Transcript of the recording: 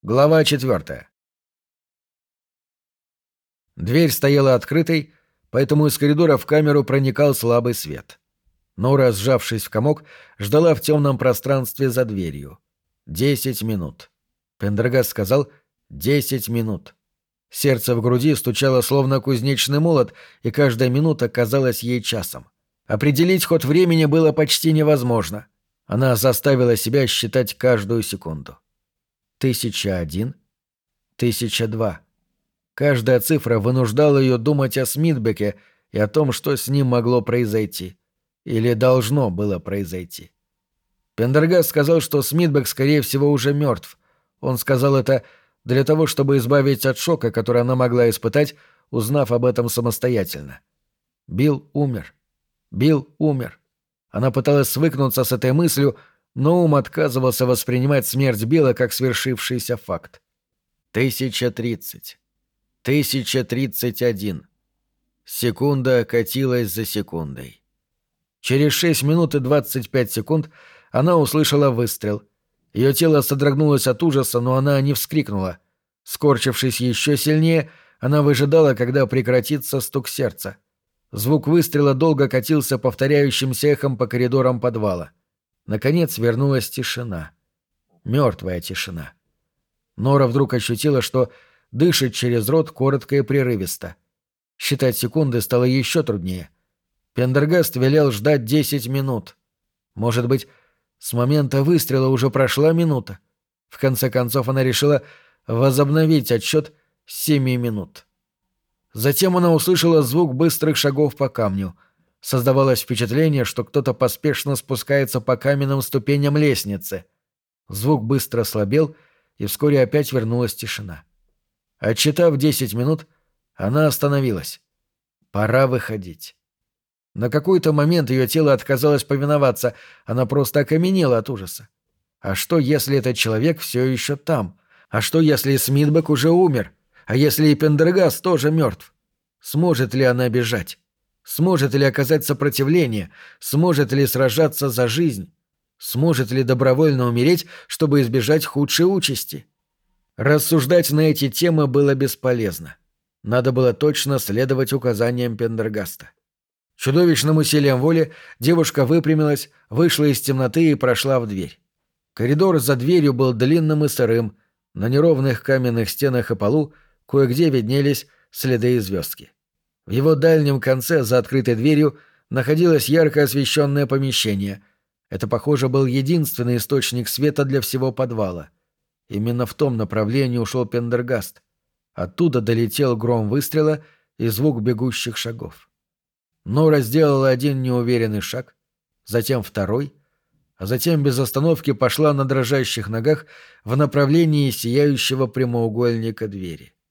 Глава 4. Дверь стояла открытой, поэтому из коридора в камеру проникал слабый свет. Нора, сжавшись в комок, ждала в темном пространстве за дверью. 10 минут. Пендергаст сказал 10 минут. Сердце в груди стучало словно кузнечный молот, и каждая минута казалась ей часом. Определить ход времени было почти невозможно. Она заставила себя считать каждую секунду. 1001, 1002. Каждая цифра вынуждала ее думать о Смитбеке и о том, что с ним могло произойти. Или должно было произойти. Пендергаст сказал, что Смитбек, скорее всего, уже мертв. Он сказал это для того, чтобы избавить от шока, который она могла испытать, узнав об этом самостоятельно. Билл умер. Билл умер. Она пыталась свыкнуться с этой мыслью, но ум отказывался воспринимать смерть Билла как свершившийся факт. 1030. 1031. Секунда катилась за секундой. Через 6 минут и 25 секунд она услышала выстрел. Ее тело содрогнулось от ужаса, но она не вскрикнула. Скорчившись еще сильнее, она выжидала, когда прекратится стук сердца. Звук выстрела долго катился повторяющимся эхом по коридорам подвала. Наконец вернулась тишина. Мертвая тишина. Нора вдруг ощутила, что дышит через рот коротко и прерывисто. Считать секунды стало еще труднее. Пендергаст велел ждать 10 минут. Может быть, с момента выстрела уже прошла минута. В конце концов она решила возобновить отсчет 7 минут. Затем она услышала звук быстрых шагов по камню. Создавалось впечатление, что кто-то поспешно спускается по каменным ступеням лестницы. Звук быстро слабел, и вскоре опять вернулась тишина. Отсчитав 10 минут, она остановилась. Пора выходить. На какой-то момент ее тело отказалось повиноваться, она просто окаменела от ужаса. А что, если этот человек все еще там? А что, если Смитбек уже умер? А если и Пендергаст тоже мертв? Сможет ли она бежать? Сможет ли оказать сопротивление? Сможет ли сражаться за жизнь? Сможет ли добровольно умереть, чтобы избежать худшей участи? Рассуждать на эти темы было бесполезно. Надо было точно следовать указаниям Пендергаста. Чудовищным усилием воли девушка выпрямилась, вышла из темноты и прошла в дверь. Коридор за дверью был длинным и сырым, на неровных каменных стенах и полу кое-где виднелись следы и звездки. В его дальнем конце, за открытой дверью, находилось ярко освещенное помещение. Это, похоже, был единственный источник света для всего подвала. Именно в том направлении ушел Пендергаст. Оттуда долетел гром выстрела и звук бегущих шагов. Нора сделала один неуверенный шаг, затем второй, а затем без остановки пошла на дрожащих ногах в направлении сияющего прямоугольника двери.